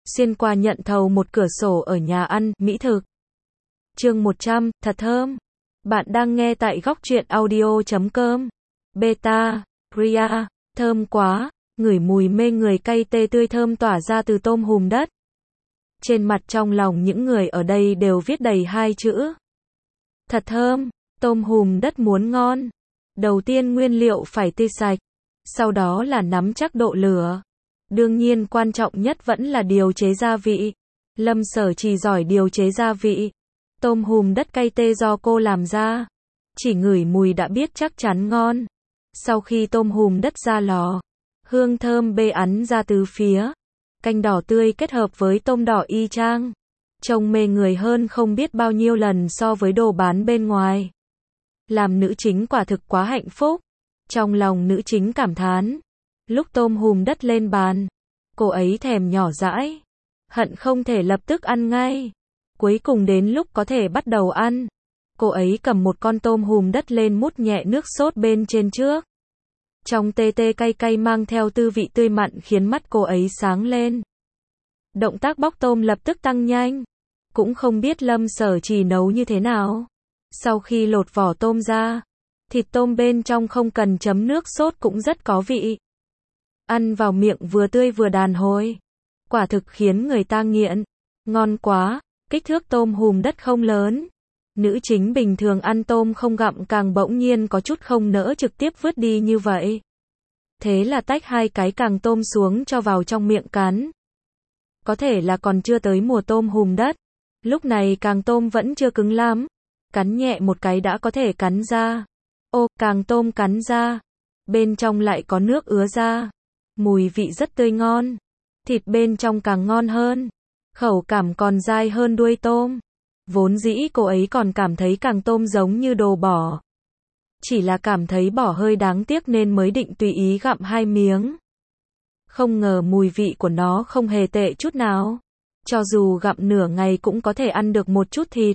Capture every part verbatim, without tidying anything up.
xuyên qua nhận thầu một cửa sổ ở nhà ăn, mỹ thực. Chương một trăm, thật thơm. Bạn đang nghe tại góc truyện audio chấm com. Beta, Ria, thơm quá, ngửi mùi mê người cay tê tươi thơm tỏa ra từ tôm hùm đất. Trên mặt trong lòng những người ở đây đều viết đầy hai chữ. Thật thơm, tôm hùm đất muốn ngon. Đầu tiên nguyên liệu phải tươi sạch, sau đó là nắm chắc độ lửa. Đương nhiên quan trọng nhất vẫn là điều chế gia vị. Lâm Sở Trì giỏi điều chế gia vị. Tôm hùm đất cay tê do cô làm ra. Chỉ ngửi mùi đã biết chắc chắn ngon. Sau khi tôm hùm đất ra lò, hương thơm bê ắn ra từ phía. Canh đỏ tươi kết hợp với tôm đỏ y chang. Trông mê người hơn không biết bao nhiêu lần so với đồ bán bên ngoài. Làm nữ chính quả thực quá hạnh phúc. Trong lòng nữ chính cảm thán. Lúc tôm hùm đất lên bàn, cô ấy thèm nhỏ dãi. Hận không thể lập tức ăn ngay. Cuối cùng đến lúc có thể bắt đầu ăn, cô ấy cầm một con tôm hùm đất lên mút nhẹ nước sốt bên trên trước. Trong tê tê cay cay mang theo tư vị tươi mặn khiến mắt cô ấy sáng lên. Động tác bóc tôm lập tức tăng nhanh. Cũng không biết Lâm Sở Trì nấu như thế nào. Sau khi lột vỏ tôm ra, thịt tôm bên trong không cần chấm nước sốt cũng rất có vị. Ăn vào miệng vừa tươi vừa đàn hồi. Quả thực khiến người ta nghiện. Ngon quá, kích thước tôm hùm đất không lớn. Nữ chính bình thường ăn tôm không gặm càng bỗng nhiên có chút không nỡ trực tiếp vứt đi như vậy. Thế là tách hai cái càng tôm xuống cho vào trong miệng cắn. Có thể là còn chưa tới mùa tôm hùm đất. Lúc này càng tôm vẫn chưa cứng lắm. Cắn nhẹ một cái đã có thể cắn ra. Ô, càng tôm cắn ra. Bên trong lại có nước ứa ra. Mùi vị rất tươi ngon. Thịt bên trong càng ngon hơn. Khẩu cảm còn dai hơn đuôi tôm. Vốn dĩ cô ấy còn cảm thấy càng tôm giống như đồ bỏ. Chỉ là cảm thấy bỏ hơi đáng tiếc nên mới định tùy ý gặm hai miếng. Không ngờ mùi vị của nó không hề tệ chút nào. Cho dù gặm nửa ngày cũng có thể ăn được một chút thịt.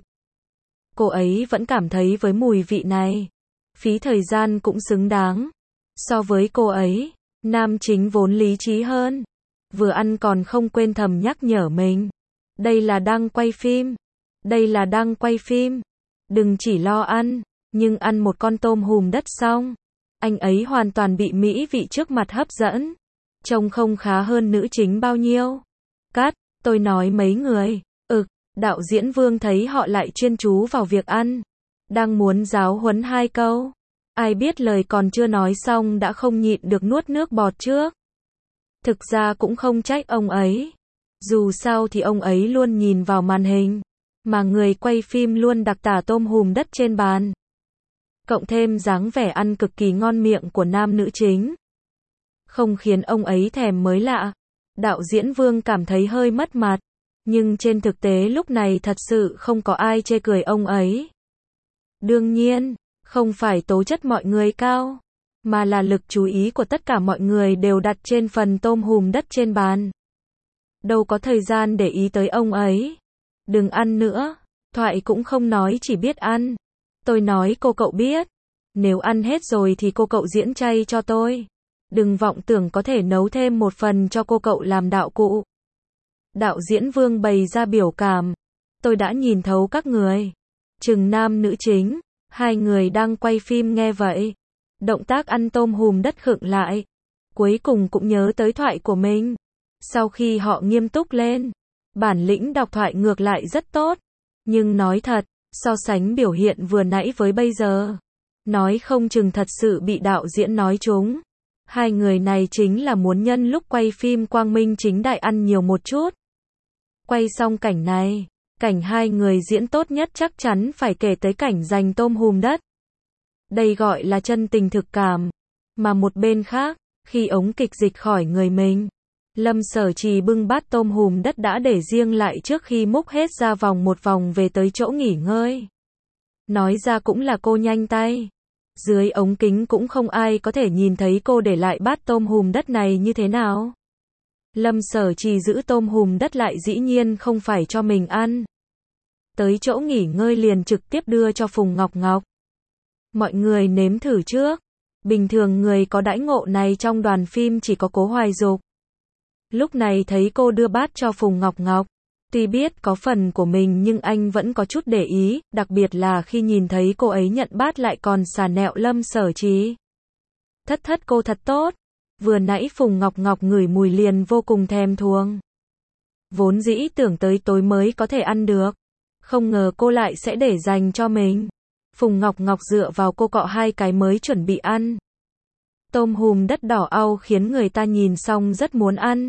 Cô ấy vẫn cảm thấy với mùi vị này, phí thời gian cũng xứng đáng. So với cô ấy, nam chính vốn lý trí hơn. Vừa ăn còn không quên thầm nhắc nhở mình. Đây là đang quay phim. Đây là đang quay phim. Đừng chỉ lo ăn, nhưng ăn một con tôm hùm đất xong. Anh ấy hoàn toàn bị mỹ vị trước mặt hấp dẫn. Trông không khá hơn nữ chính bao nhiêu. Cắt, tôi nói mấy người. Ực, đạo diễn Vương thấy họ lại chuyên chú vào việc ăn. Đang muốn giáo huấn hai câu. Ai biết lời còn chưa nói xong đã không nhịn được nuốt nước bọt trước. Thực ra cũng không trách ông ấy. Dù sao thì ông ấy luôn nhìn vào màn hình. Mà người quay phim luôn đặc tả tôm hùm đất trên bàn. Cộng thêm dáng vẻ ăn cực kỳ ngon miệng của nam nữ chính. Không khiến ông ấy thèm mới lạ. Đạo diễn Vương cảm thấy hơi mất mặt. Nhưng trên thực tế lúc này thật sự không có ai chê cười ông ấy. Đương nhiên, không phải tố chất mọi người cao. Mà là lực chú ý của tất cả mọi người đều đặt trên phần tôm hùm đất trên bàn. Đâu có thời gian để ý tới ông ấy. Đừng ăn nữa. Thoại cũng không nói chỉ biết ăn. Tôi nói cô cậu biết. Nếu ăn hết rồi thì cô cậu diễn chay cho tôi. Đừng vọng tưởng có thể nấu thêm một phần cho cô cậu làm đạo cụ. Đạo diễn Vương bày ra biểu cảm. Tôi đã nhìn thấu các người. Chừng nam nữ chính. Hai người đang quay phim nghe vậy. Động tác ăn tôm hùm đất khựng lại. Cuối cùng cũng nhớ tới thoại của mình. Sau khi họ nghiêm túc lên. Bản lĩnh đọc thoại ngược lại rất tốt. Nhưng nói thật, so sánh biểu hiện vừa nãy với bây giờ. Nói không chừng thật sự bị đạo diễn nói trúng. Hai người này chính là muốn nhân lúc quay phim quang minh chính đại ăn nhiều một chút. Quay xong cảnh này, cảnh hai người diễn tốt nhất chắc chắn phải kể tới cảnh giành tôm hùm đất. Đây gọi là chân tình thực cảm. Mà một bên khác, khi ống kịch dịch khỏi người mình, Lâm Sở Trì bưng bát tôm hùm đất đã để riêng lại trước khi múc hết ra vòng một vòng về tới chỗ nghỉ ngơi. Nói ra cũng là cô nhanh tay. Dưới ống kính cũng không ai có thể nhìn thấy cô để lại bát tôm hùm đất này như thế nào. Lâm Sở Trì giữ tôm hùm đất lại dĩ nhiên không phải cho mình ăn. Tới chỗ nghỉ ngơi liền trực tiếp đưa cho Phùng Ngọc Ngọc. Mọi người nếm thử trước. Bình thường người có đãi ngộ này trong đoàn phim chỉ có Cố Hoài Dục. Lúc này thấy cô đưa bát cho Phùng Ngọc Ngọc. Tuy biết có phần của mình nhưng anh vẫn có chút để ý, đặc biệt là khi nhìn thấy cô ấy nhận bát lại còn xà nẹo Lâm Sở Trì. Thất thất cô thật tốt. Vừa nãy Phùng Ngọc Ngọc ngửi mùi liền vô cùng thèm thuồng. Vốn dĩ tưởng tới tối mới có thể ăn được. Không ngờ cô lại sẽ để dành cho mình. Phùng Ngọc Ngọc dựa vào cô cọ hai cái mới chuẩn bị ăn. Tôm hùm đất đỏ au khiến người ta nhìn xong rất muốn ăn.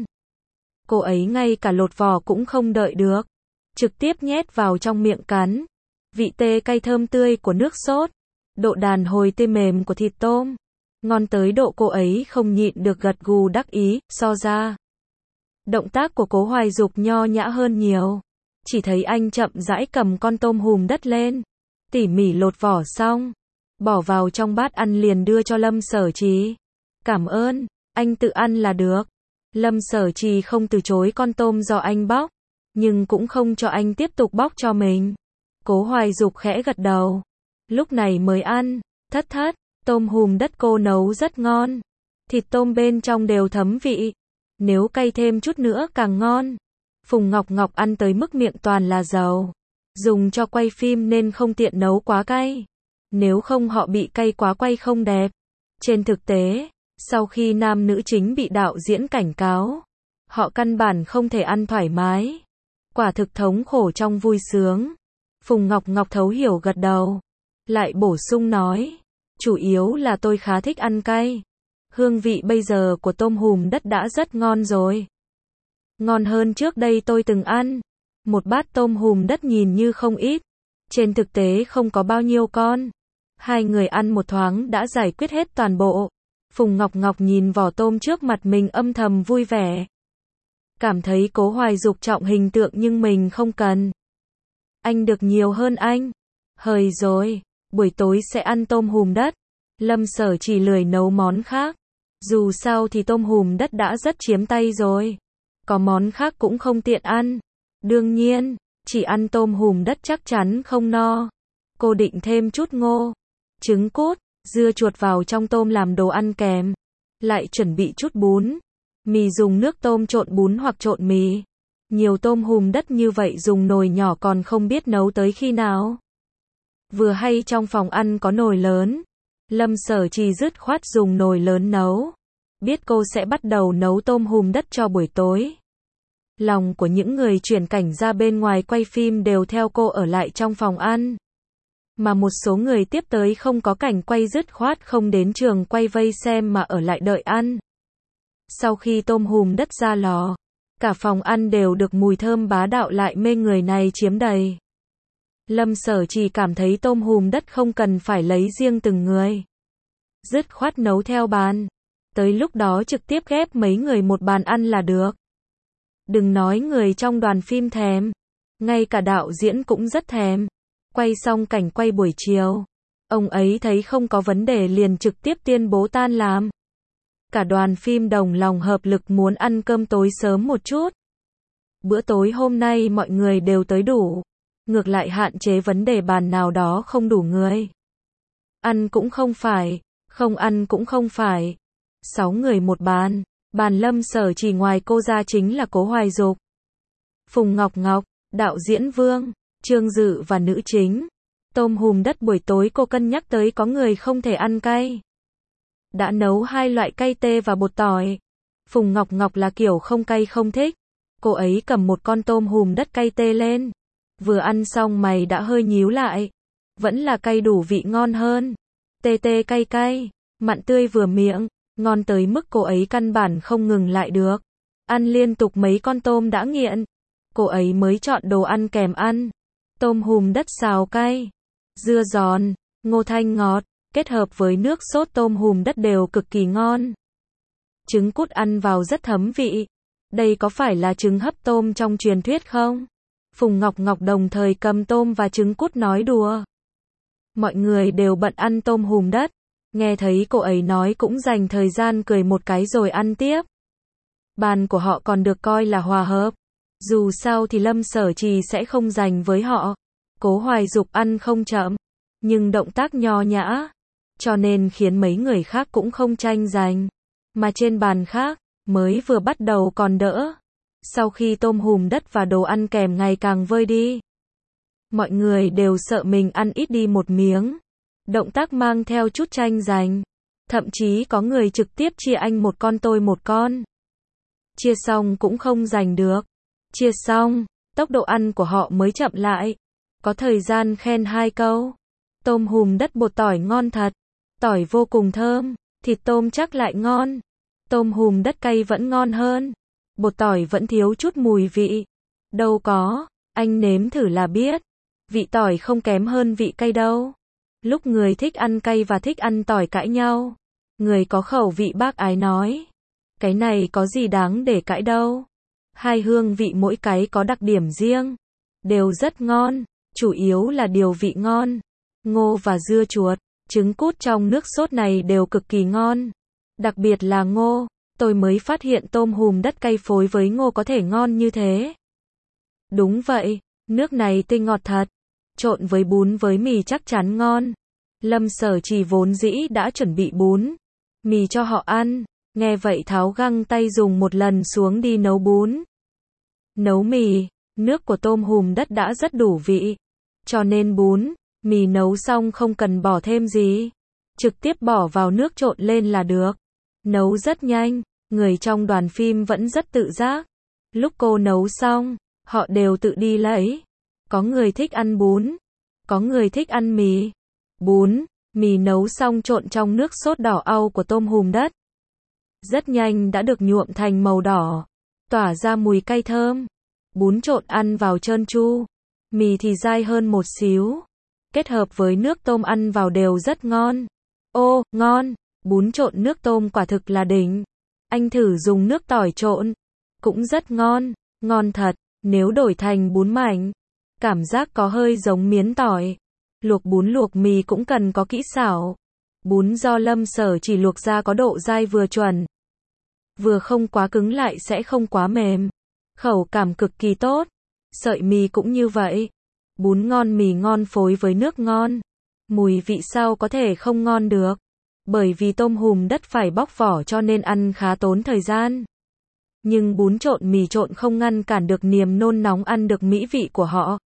Cô ấy ngay cả lột vỏ cũng không đợi được. Trực tiếp nhét vào trong miệng cắn. Vị tê cay thơm tươi của nước sốt. Độ đàn hồi tê mềm của thịt tôm. Ngon tới độ cô ấy không nhịn được gật gù đắc ý, so ra. Động tác của Cố Hoài Dục nho nhã hơn nhiều. Chỉ thấy anh chậm rãi cầm con tôm hùm đất lên. Tỉ mỉ lột vỏ xong. Bỏ vào trong bát ăn liền đưa cho Lâm Sở Trì. Cảm ơn, anh tự ăn là được. Lâm Sở Trì không từ chối con tôm do anh bóc. Nhưng cũng không cho anh tiếp tục bóc cho mình. Cố Hoài Dục khẽ gật đầu. Lúc này mới ăn. Thất thất, tôm hùm đất cô nấu rất ngon. Thịt tôm bên trong đều thấm vị. Nếu cay thêm chút nữa càng ngon. Phùng Ngọc Ngọc ăn tới mức miệng toàn là dầu. Dùng cho quay phim nên không tiện nấu quá cay. Nếu không họ bị cay quá quay không đẹp. Trên thực tế, sau khi nam nữ chính bị đạo diễn cảnh cáo, họ căn bản không thể ăn thoải mái. Quả thực thống khổ trong vui sướng. Phùng Ngọc Ngọc thấu hiểu gật đầu. Lại bổ sung nói. Chủ yếu là tôi khá thích ăn cay. Hương vị bây giờ của tôm hùm đất đã rất ngon rồi. Ngon hơn trước đây tôi từng ăn. Một bát tôm hùm đất nhìn như không ít. Trên thực tế không có bao nhiêu con. Hai người ăn một thoáng đã giải quyết hết toàn bộ. Phùng Ngọc Ngọc nhìn vỏ tôm trước mặt mình âm thầm vui vẻ. Cảm thấy Cố Hoài Dục trọng hình tượng nhưng mình không cần. Anh được nhiều hơn anh. Hời rồi, buổi tối sẽ ăn tôm hùm đất. Lâm Sở chỉ lười nấu món khác. Dù sao thì tôm hùm đất đã rất chiếm tay rồi. Có món khác cũng không tiện ăn. Đương nhiên, chỉ ăn tôm hùm đất chắc chắn không no. Cô định thêm chút ngô, trứng cút, dưa chuột vào trong tôm làm đồ ăn kèm. Lại chuẩn bị chút bún, mì dùng nước tôm trộn bún hoặc trộn mì. Nhiều tôm hùm đất như vậy dùng nồi nhỏ còn không biết nấu tới khi nào. Vừa hay trong phòng ăn có nồi lớn. Lâm Sở Trì dứt khoát dùng nồi lớn nấu. Biết cô sẽ bắt đầu nấu tôm hùm đất cho buổi tối. Lòng của những người chuyển cảnh ra bên ngoài quay phim đều theo cô ở lại trong phòng ăn. Mà một số người tiếp tới không có cảnh quay dứt khoát không đến trường quay vây xem mà ở lại đợi ăn. Sau khi tôm hùm đất ra lò, cả phòng ăn đều được mùi thơm bá đạo lại mê người này chiếm đầy. Lâm Sở chỉ cảm thấy tôm hùm đất không cần phải lấy riêng từng người. Dứt khoát nấu theo bàn. Tới lúc đó trực tiếp ghép mấy người một bàn ăn là được. Đừng nói người trong đoàn phim thèm. Ngay cả đạo diễn cũng rất thèm. Quay xong cảnh quay buổi chiều. Ông ấy thấy không có vấn đề liền trực tiếp tuyên bố tan làm. Cả đoàn phim đồng lòng hợp lực muốn ăn cơm tối sớm một chút. Bữa tối hôm nay mọi người đều tới đủ. Ngược lại hạn chế vấn đề bàn nào đó không đủ người. Ăn cũng không phải, không ăn cũng không phải. Sáu người một bàn. Bàn Lâm Sở chỉ ngoài cô ra chính là Cố Hoài Dục, Phùng Ngọc Ngọc, đạo diễn Vương, Trương Dự và nữ chính. Tôm hùm đất buổi tối cô cân nhắc tới có người không thể ăn cay. Đã nấu hai loại cay tê và bột tỏi. Phùng Ngọc Ngọc là kiểu không cay không thích. Cô ấy cầm một con tôm hùm đất cay tê lên. Vừa ăn xong mày đã hơi nhíu lại. Vẫn là cay đủ vị ngon hơn. Tê tê cay cay, mặn tươi vừa miệng, ngon tới mức cô ấy căn bản không ngừng lại được. Ăn liên tục mấy con tôm đã nghiện. Cô ấy mới chọn đồ ăn kèm ăn. Tôm hùm đất xào cay, dưa giòn, ngô thanh ngọt, kết hợp với nước sốt tôm hùm đất đều cực kỳ ngon. Trứng cút ăn vào rất thấm vị. Đây có phải là trứng hấp tôm trong truyền thuyết không? Phùng Ngọc Ngọc đồng thời cầm tôm và trứng cút nói đùa. Mọi người đều bận ăn tôm hùm đất. Nghe thấy cô ấy nói cũng dành thời gian cười một cái rồi ăn tiếp. Bàn của họ còn được coi là hòa hợp. Dù sao thì Lâm Sở Trì sẽ không dành với họ. Cố Hoài Dục ăn không chậm, nhưng động tác nho nhã, cho nên khiến mấy người khác cũng không tranh giành. Mà trên bàn khác, Mới vừa bắt đầu còn đỡ. Sau khi tôm hùm đất và đồ ăn kèm ngày càng vơi đi, mọi người đều sợ mình ăn ít đi một miếng. Động tác mang theo chút tranh giành. Thậm chí có người trực tiếp chia anh một con tôi một con. Chia xong cũng không giành được. Chia xong, tốc độ ăn của họ mới chậm lại. Có thời gian khen hai câu. Tôm hùm đất bột tỏi ngon thật. Tỏi vô cùng thơm. Thịt tôm chắc lại ngon. Tôm hùm đất cay vẫn ngon hơn. Bột tỏi vẫn thiếu chút mùi vị. Đâu có, anh nếm thử là biết. Vị tỏi không kém hơn vị cay đâu. Lúc người thích ăn cay và thích ăn tỏi cãi nhau, người có khẩu vị bác ái nói, cái này có gì đáng để cãi đâu. Hai hương vị mỗi cái có đặc điểm riêng, đều rất ngon, chủ yếu là điều vị ngon. Ngô và dưa chuột, trứng cút trong nước sốt này đều cực kỳ ngon. Đặc biệt là ngô, tôi mới phát hiện tôm hùm đất cay phối với ngô có thể ngon như thế. Đúng vậy, nước này tinh ngọt thật. Trộn với bún với mì chắc chắn ngon. Lâm Sở Trì vốn dĩ đã chuẩn bị bún, mì cho họ ăn. Nghe vậy tháo găng tay dùng một lần xuống đi nấu bún. Nấu mì, nước của tôm hùm đất đã rất đủ vị. Cho nên bún, mì nấu xong không cần bỏ thêm gì. Trực tiếp bỏ vào nước trộn lên là được. Nấu rất nhanh, người trong đoàn phim vẫn rất tự giác. Lúc cô nấu xong, họ đều tự đi lấy. Có người thích ăn bún, có người thích ăn mì. Bún, mì nấu xong trộn trong nước sốt đỏ au của tôm hùm đất. Rất nhanh đã được nhuộm thành màu đỏ, tỏa ra mùi cay thơm. Bún trộn ăn vào trơn tru, mì thì dai hơn một xíu. Kết hợp với nước tôm ăn vào đều rất ngon. Ô, ngon, bún trộn nước tôm quả thực là đỉnh. Anh thử dùng nước tỏi trộn, cũng rất ngon, ngon thật. Nếu đổi thành bún mảnh, cảm giác có hơi giống miến tỏi. Luộc bún luộc mì cũng cần có kỹ xảo. Bún do Lâm Sở chỉ luộc ra có độ dai vừa chuẩn. Vừa không quá cứng lại sẽ không quá mềm. Khẩu cảm cực kỳ tốt. Sợi mì cũng như vậy. Bún ngon mì ngon phối với nước ngon. Mùi vị sao có thể không ngon được. Bởi vì tôm hùm đất phải bóc vỏ cho nên ăn khá tốn thời gian. Nhưng bún trộn mì trộn không ngăn cản được niềm nôn nóng ăn được mỹ vị của họ.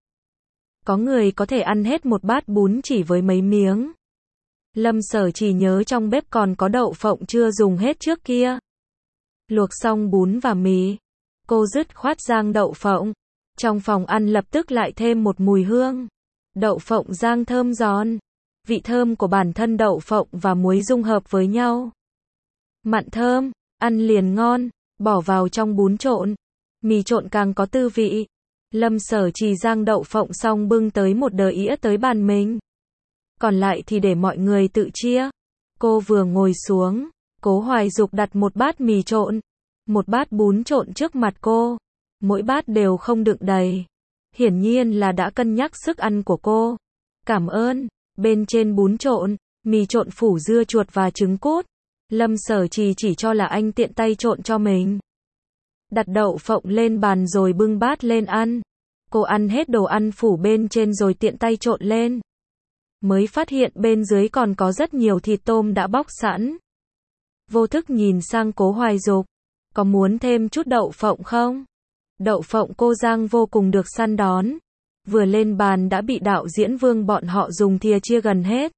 Có người có thể ăn hết một bát bún chỉ với mấy miếng. Lâm Sở chỉ nhớ trong bếp còn có đậu phộng chưa dùng hết trước kia. Luộc xong bún và mì, cô dứt khoát rang đậu phộng. Trong phòng ăn lập tức lại thêm một mùi hương. Đậu phộng rang thơm giòn. Vị thơm của bản thân đậu phộng và muối dung hợp với nhau. Mặn thơm, ăn liền ngon, bỏ vào trong bún trộn. Mì trộn càng có tư vị. Lâm Sở chỉ rang đậu phộng xong bưng tới một đĩa ĩa tới bàn mình. Còn lại thì để mọi người tự chia. Cô vừa ngồi xuống, Cố Hoài Dục đặt một bát mì trộn, một bát bún trộn trước mặt cô. Mỗi bát đều không đựng đầy. Hiển nhiên là đã cân nhắc sức ăn của cô. Cảm ơn. Bên trên bún trộn, mì trộn phủ dưa chuột và trứng cút. Lâm Sở chỉ chỉ cho là anh tiện tay trộn cho mình. Đặt đậu phộng lên bàn rồi bưng bát lên ăn. Cô ăn hết đồ ăn phủ bên trên rồi tiện tay trộn lên. Mới phát hiện bên dưới còn có rất nhiều thịt tôm đã bóc sẵn. Vô thức nhìn sang Cố Hoài Dục. Có muốn thêm chút đậu phộng không? Đậu phộng cô rang vô cùng được săn đón. Vừa lên bàn đã bị đạo diễn Vương bọn họ dùng thìa chia gần hết.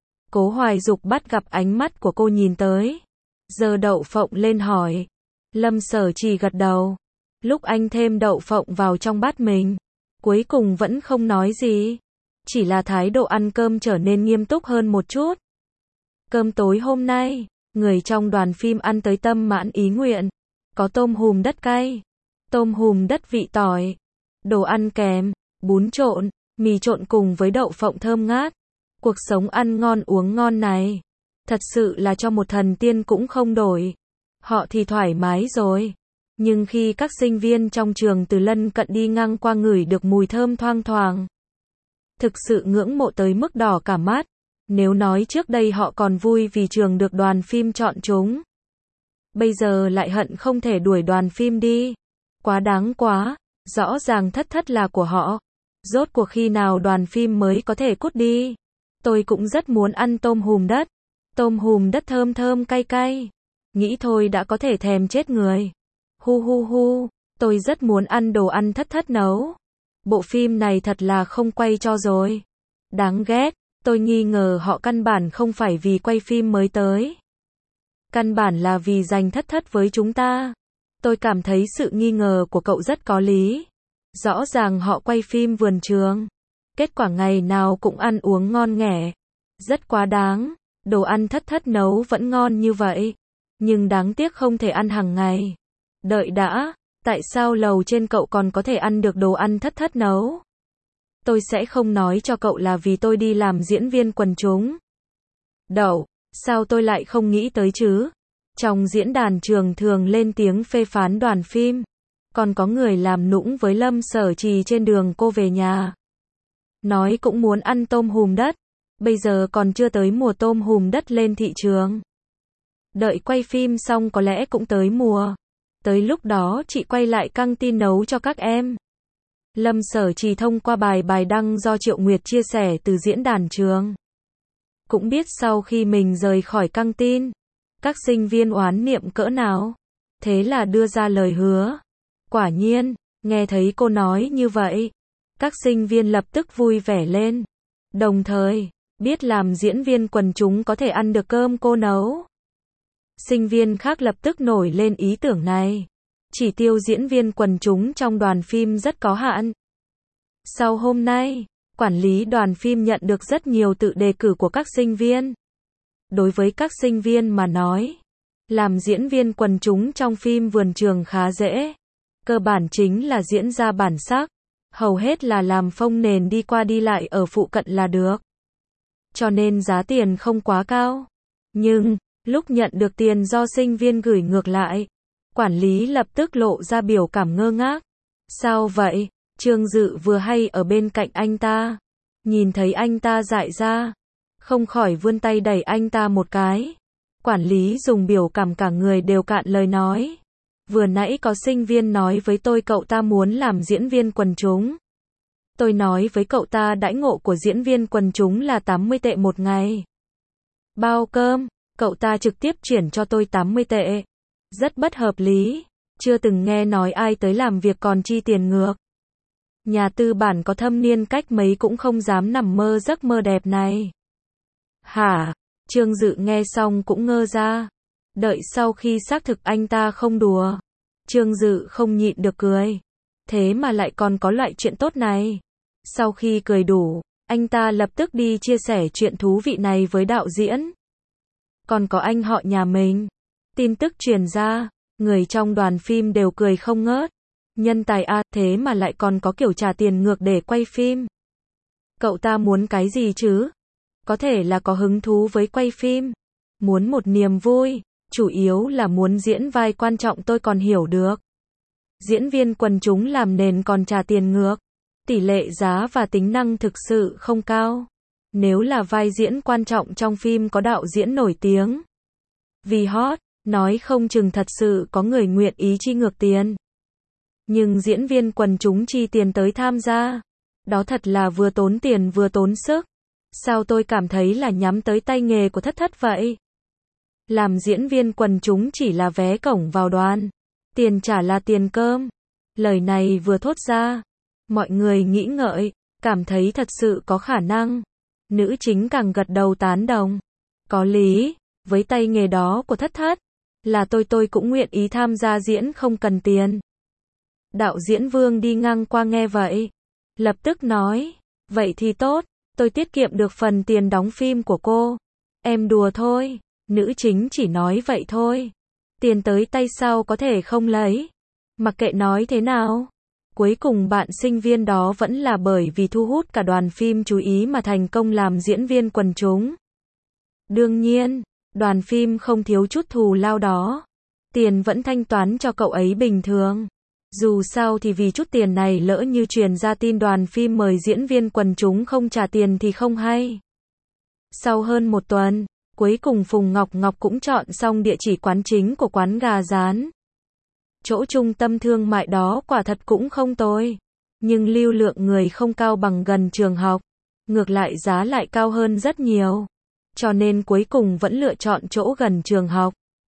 Cố Hoài Dục bắt gặp ánh mắt của cô nhìn tới. Giơ đậu phộng lên hỏi. Lâm Sở chỉ gật đầu. Lúc anh thêm đậu phộng vào trong bát mình, cuối cùng vẫn không nói gì. Chỉ là thái độ ăn cơm trở nên nghiêm túc hơn một chút. Cơm tối hôm nay, người trong đoàn phim ăn tới tâm mãn ý nguyện. Có tôm hùm đất cay, tôm hùm đất vị tỏi, đồ ăn kèm, bún trộn, mì trộn cùng với đậu phộng thơm ngát. Cuộc sống ăn ngon uống ngon này, thật sự là cho một thần tiên cũng không đổi. Họ thì thoải mái rồi. Nhưng khi các sinh viên trong trường từ lân cận đi ngang qua ngửi được mùi thơm thoang thoảng, thực sự ngưỡng mộ tới mức đỏ cả mắt. Nếu nói trước đây họ còn vui vì trường được đoàn phim chọn chúng, bây giờ lại hận không thể đuổi đoàn phim đi. Quá đáng quá, rõ ràng thất thất là của họ. Rốt cuộc khi nào đoàn phim mới có thể cút đi. Tôi cũng rất muốn ăn tôm hùm đất. Tôm hùm đất thơm thơm cay cay. nghĩ thôi đã có thể thèm chết người. Hu hu hu, tôi rất muốn ăn đồ ăn Thất Thất nấu. Bộ phim này thật là không quay cho rồi. Đáng ghét, tôi nghi ngờ họ căn bản không phải vì quay phim mới tới. Căn bản là vì giành Thất Thất với chúng ta. Tôi cảm thấy sự nghi ngờ của cậu rất có lý. Rõ ràng họ quay phim vườn trường. Kết quả ngày nào cũng ăn uống ngon nghẻ. Rất quá đáng. Đồ ăn Thất Thất nấu vẫn ngon như vậy. Nhưng đáng tiếc không thể ăn hàng ngày. Đợi đã, tại sao lầu trên cậu còn có thể ăn được đồ ăn Thất Thất nấu? Tôi sẽ không nói cho cậu là vì tôi đi làm diễn viên quần chúng. Đậu, sao tôi lại không nghĩ tới chứ? Trong diễn đàn trường thường lên tiếng phê phán đoàn phim. Còn có người làm nũng với Lâm Sở Trì trên đường cô về nhà. Nói cũng muốn ăn tôm hùm đất. Bây giờ còn chưa tới mùa tôm hùm đất lên thị trường. Đợi quay phim xong có lẽ cũng tới mùa. Tới lúc đó chị quay lại căng tin nấu cho các em. Lâm Sở Trì thông qua bài bài đăng do Triệu Nguyệt chia sẻ từ diễn đàn trường. Cũng biết sau khi mình rời khỏi căng tin, các sinh viên oán niệm cỡ nào. Thế là đưa ra lời hứa. Quả nhiên, nghe thấy cô nói như vậy, các sinh viên lập tức vui vẻ lên. Đồng thời, biết làm diễn viên quần chúng có thể ăn được cơm cô nấu. Sinh viên khác lập tức nổi lên ý tưởng này. Chỉ tiêu diễn viên quần chúng trong đoàn phim rất có hạn. Sau hôm nay, quản lý đoàn phim nhận được rất nhiều tự đề cử của các sinh viên. Đối với các sinh viên mà nói, làm diễn viên quần chúng trong phim vườn trường khá dễ. Cơ bản chính là diễn ra bản sắc. Hầu hết là làm phông nền đi qua đi lại ở phụ cận là được. Cho nên giá tiền không quá cao. Nhưng, lúc nhận được tiền do sinh viên gửi ngược lại, quản lý lập tức lộ ra biểu cảm ngơ ngác. Sao vậy? Trương Dự vừa hay ở bên cạnh anh ta. Nhìn thấy anh ta dại ra. Không khỏi vươn tay đẩy anh ta một cái. Quản lý dùng biểu cảm cả người đều cạn lời nói. Vừa nãy có sinh viên nói với tôi cậu ta muốn làm diễn viên quần chúng. Tôi nói với cậu ta đãi ngộ của diễn viên quần chúng là tám mươi tệ một ngày. Bao cơm, cậu ta trực tiếp chuyển cho tôi tám mươi tệ. Rất bất hợp lý, chưa từng nghe nói ai tới làm việc còn chi tiền ngược. Nhà tư bản có thâm niên cách mấy cũng không dám nằm mơ giấc mơ đẹp này. Hả? Trương Dự nghe xong cũng ngơ ra. Đợi sau khi xác thực anh ta không đùa, Trương Dự không nhịn được cười. Thế mà lại còn có loại chuyện tốt này. Sau khi cười đủ, anh ta lập tức đi chia sẻ chuyện thú vị này với đạo diễn. Còn có anh họ nhà mình. Tin tức truyền ra, người trong đoàn phim đều cười không ngớt. Nhân tài a, thế mà lại còn có kiểu trả tiền ngược để quay phim. Cậu ta muốn cái gì chứ? Có thể là có hứng thú với quay phim. Muốn một niềm vui, chủ yếu là muốn diễn vai quan trọng tôi còn hiểu được. Diễn viên quần chúng làm nền còn trả tiền ngược. Tỷ lệ giá và tính năng thực sự không cao. Nếu là vai diễn quan trọng trong phim có đạo diễn nổi tiếng. Vì hot, nói không chừng thật sự có người nguyện ý chi ngược tiền. Nhưng diễn viên quần chúng chi tiền tới tham gia. Đó thật là vừa tốn tiền vừa tốn sức. Sao tôi cảm thấy là nhắm tới tay nghề của Thất Thất vậy? Làm diễn viên quần chúng chỉ là vé cổng vào đoàn. Tiền trả là tiền cơm. Lời này vừa thốt ra. Mọi người nghĩ ngợi, cảm thấy thật sự có khả năng. Nữ chính càng gật đầu tán đồng. Có lý, với tay nghề đó của Thất Thất, là tôi tôi cũng nguyện ý tham gia diễn không cần tiền. Đạo diễn Vương đi ngang qua nghe vậy. Lập tức nói, vậy thì tốt, tôi tiết kiệm được phần tiền đóng phim của cô. Em đùa thôi, nữ chính chỉ nói vậy thôi. Tiền tới tay sau có thể không lấy. Mặc kệ nói thế nào. Cuối cùng bạn sinh viên đó vẫn là bởi vì thu hút cả đoàn phim chú ý mà thành công làm diễn viên quần chúng. Đương nhiên, đoàn phim không thiếu chút thù lao đó. Tiền vẫn thanh toán cho cậu ấy bình thường. Dù sao thì vì chút tiền này lỡ như truyền ra tin đoàn phim mời diễn viên quần chúng không trả tiền thì không hay. Sau hơn một tuần, cuối cùng Phùng Ngọc Ngọc cũng chọn xong địa chỉ quán chính của quán gà rán. Chỗ trung tâm thương mại đó quả thật cũng không tồi. Nhưng lưu lượng người không cao bằng gần trường học. Ngược lại giá lại cao hơn rất nhiều. Cho nên cuối cùng vẫn lựa chọn chỗ gần trường học.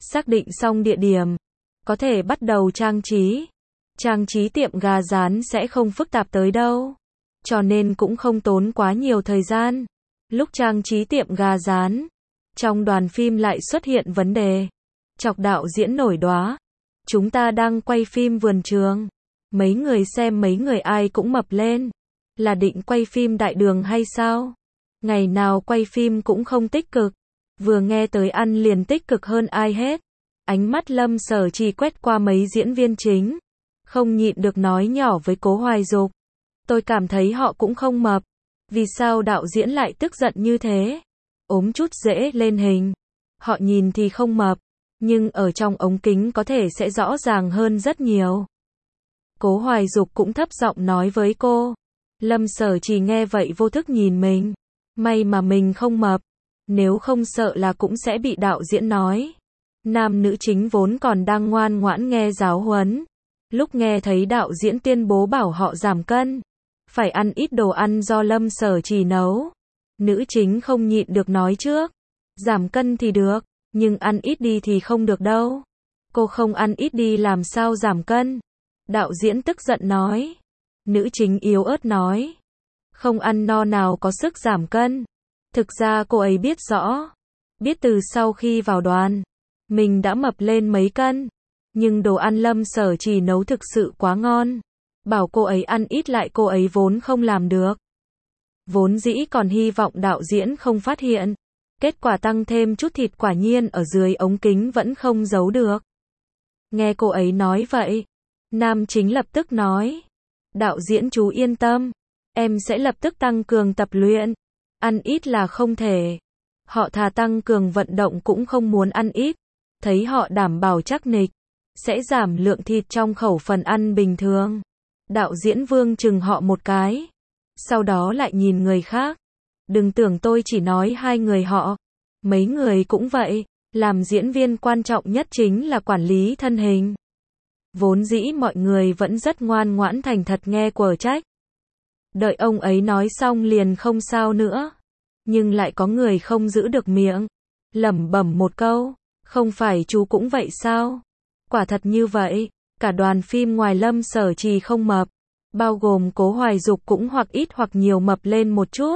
Xác định xong địa điểm, có thể bắt đầu trang trí. Trang trí tiệm gà rán sẽ không phức tạp tới đâu, cho nên cũng không tốn quá nhiều thời gian. Lúc trang trí tiệm gà rán, trong đoàn phim lại xuất hiện vấn đề. Chọc đạo diễn nổi đoá. Chúng ta đang quay phim vườn trường. Mấy người xem mấy người ai cũng mập lên. Là định quay phim đại đường hay sao? Ngày nào quay phim cũng không tích cực. Vừa nghe tới ăn liền tích cực hơn ai hết. Ánh mắt Lâm Sở Trì quét qua mấy diễn viên chính. Không nhịn được nói nhỏ với Cố Hoài Dục. Tôi cảm thấy họ cũng không mập. Vì sao đạo diễn lại tức giận như thế? Ốm chút dễ lên hình. Họ nhìn thì không mập, nhưng ở trong ống kính có thể sẽ rõ ràng hơn rất nhiều. Cố Hoài Dục cũng thấp giọng nói với cô. Lâm Sở Trì nghe vậy vô thức nhìn mình. May mà mình không mập. Nếu không sợ là cũng sẽ bị đạo diễn nói. Nam nữ chính vốn còn đang ngoan ngoãn nghe giáo huấn. Lúc nghe thấy đạo diễn tuyên bố bảo họ giảm cân, phải ăn ít đồ ăn do Lâm Sở Trì nấu. Nữ chính không nhịn được nói trước. Giảm cân thì được, nhưng ăn ít đi thì không được đâu. Cô không ăn ít đi làm sao giảm cân? Đạo diễn tức giận nói. Nữ chính yếu ớt nói. Không ăn no nào có sức giảm cân. Thực ra cô ấy biết rõ. Biết từ sau khi vào đoàn, mình đã mập lên mấy cân. Nhưng đồ ăn Lâm Sở Trì nấu thực sự quá ngon. Bảo cô ấy ăn ít lại cô ấy vốn không làm được. Vốn dĩ còn hy vọng đạo diễn không phát hiện. Kết quả tăng thêm chút thịt quả nhiên ở dưới ống kính vẫn không giấu được. Nghe cô ấy nói vậy, nam chính lập tức nói. Đạo diễn chú yên tâm. Em sẽ lập tức tăng cường tập luyện. Ăn ít là không thể. Họ thà tăng cường vận động cũng không muốn ăn ít. Thấy họ đảm bảo chắc nịch. Sẽ giảm lượng thịt trong khẩu phần ăn bình thường. Đạo diễn Vương chừng họ một cái. Sau đó lại nhìn người khác. Đừng tưởng tôi chỉ nói hai người họ. Mấy người cũng vậy. Làm diễn viên quan trọng nhất chính là quản lý thân hình. Vốn dĩ mọi người vẫn rất ngoan ngoãn thành thật nghe quở trách. Đợi ông ấy nói xong liền không sao nữa. Nhưng lại có người không giữ được miệng. Lẩm bẩm một câu. Không phải chú cũng vậy sao? Quả thật như vậy. Cả đoàn phim ngoài Lâm Sở Trì không mập. Bao gồm Cố Hoài Dục cũng hoặc ít hoặc nhiều mập lên một chút.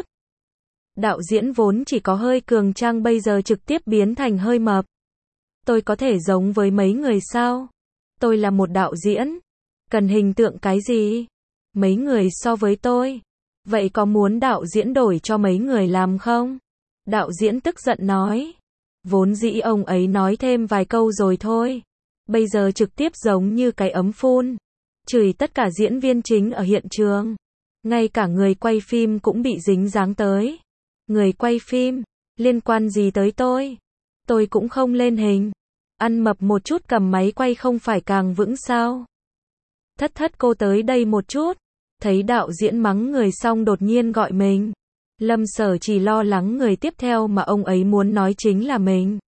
Đạo diễn vốn chỉ có hơi cường tráng bây giờ trực tiếp biến thành hơi mập. Tôi có thể giống với mấy người sao? Tôi là một đạo diễn. Cần hình tượng cái gì? Mấy người so với tôi. Vậy có muốn đạo diễn đổi cho mấy người làm không? Đạo diễn tức giận nói. Vốn dĩ ông ấy nói thêm vài câu rồi thôi. Bây giờ trực tiếp giống như cái ấm phun. Chửi tất cả diễn viên chính ở hiện trường. Ngay cả người quay phim cũng bị dính dáng tới. Người quay phim, liên quan gì tới tôi? Tôi cũng không lên hình. Ăn mập một chút cầm máy quay không phải càng vững sao? Thất thất cô tới đây một chút. Thấy đạo diễn mắng người xong đột nhiên gọi mình. Lâm Sở Trì lo lắng người tiếp theo mà ông ấy muốn nói chính là mình.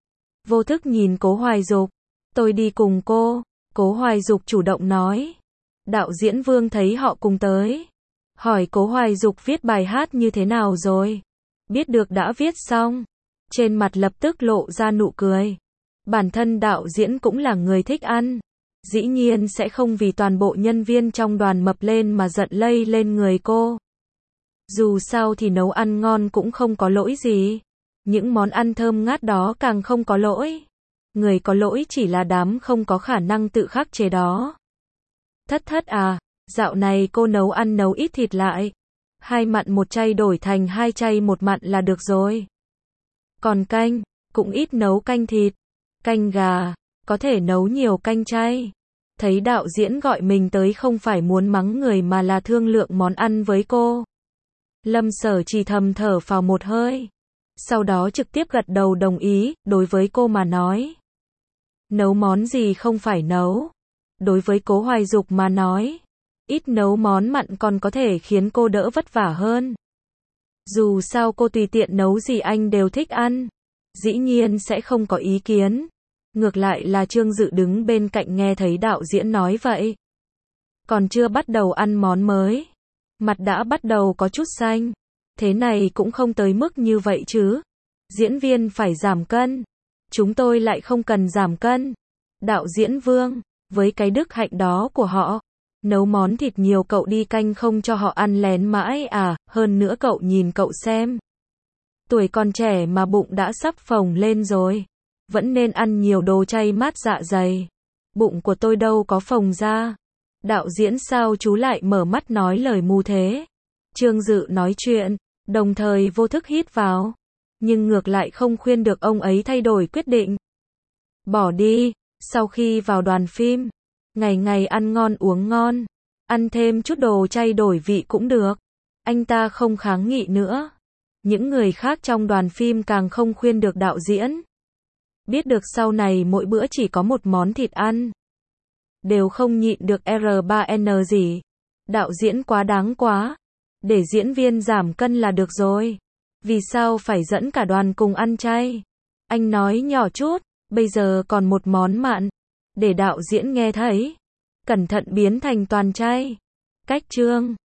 Vô thức nhìn Cố Hoài Dục. Tôi đi cùng cô. Cố Hoài Dục chủ động nói. Đạo diễn Vương thấy họ cùng tới. Hỏi Cố Hoài Dục viết bài hát như thế nào rồi? Biết được đã viết xong. Trên mặt lập tức lộ ra nụ cười. Bản thân đạo diễn cũng là người thích ăn. Dĩ nhiên sẽ không vì toàn bộ nhân viên trong đoàn mập lên mà giận lây lên người cô. Dù sao thì nấu ăn ngon cũng không có lỗi gì. Những món ăn thơm ngát đó càng không có lỗi. Người có lỗi chỉ là đám không có khả năng tự khắc chế đó. Thất thất à, dạo này cô nấu ăn nấu ít thịt lại. Hai mặn một chay đổi thành hai chay một mặn là được rồi. Còn canh, cũng ít nấu canh thịt. Canh gà, có thể nấu nhiều canh chay. Thấy đạo diễn gọi mình tới không phải muốn mắng người mà là thương lượng món ăn với cô. Lâm Sở Trì thầm thở phào một hơi. Sau đó trực tiếp gật đầu đồng ý, đối với cô mà nói. Nấu món gì không phải nấu. Đối với Cố Hoài Dục mà nói. Ít nấu món mặn còn có thể khiến cô đỡ vất vả hơn. Dù sao cô tùy tiện nấu gì anh đều thích ăn. Dĩ nhiên sẽ không có ý kiến. Ngược lại là Trương Dự đứng bên cạnh nghe thấy đạo diễn nói vậy. Còn chưa bắt đầu ăn món mới. Mặt đã bắt đầu có chút xanh. Thế này cũng không tới mức như vậy chứ. Diễn viên phải giảm cân. chúng tôi lại không cần giảm cân. Đạo diễn Vương, với cái đức hạnh đó của họ, nấu món thịt nhiều cậu đi canh không cho họ ăn lén mãi à, hơn nữa cậu nhìn cậu xem. Tuổi còn trẻ mà bụng đã sắp phồng lên rồi. Vẫn nên ăn nhiều đồ chay mát dạ dày. Bụng của tôi đâu có phồng ra. Đạo diễn sao chú lại mở mắt nói lời mù thế? Trương Dự nói chuyện, đồng thời vô thức hít vào. Nhưng ngược lại không khuyên được ông ấy thay đổi quyết định. Bỏ đi, sau khi vào đoàn phim, ngày ngày ăn ngon uống ngon, ăn thêm chút đồ chay đổi vị cũng được. Anh ta không kháng nghị nữa. Những người khác trong đoàn phim càng không khuyên được đạo diễn. Biết được sau này mỗi bữa chỉ có một món thịt ăn. Đều không nhịn được R ba N gì. Đạo diễn quá đáng quá. Để diễn viên giảm cân là được rồi. Vì sao phải dẫn cả đoàn cùng ăn chay? Anh nói nhỏ chút, bây giờ còn một món mặn. Để đạo diễn nghe thấy. Cẩn thận biến thành toàn chay. Cách chương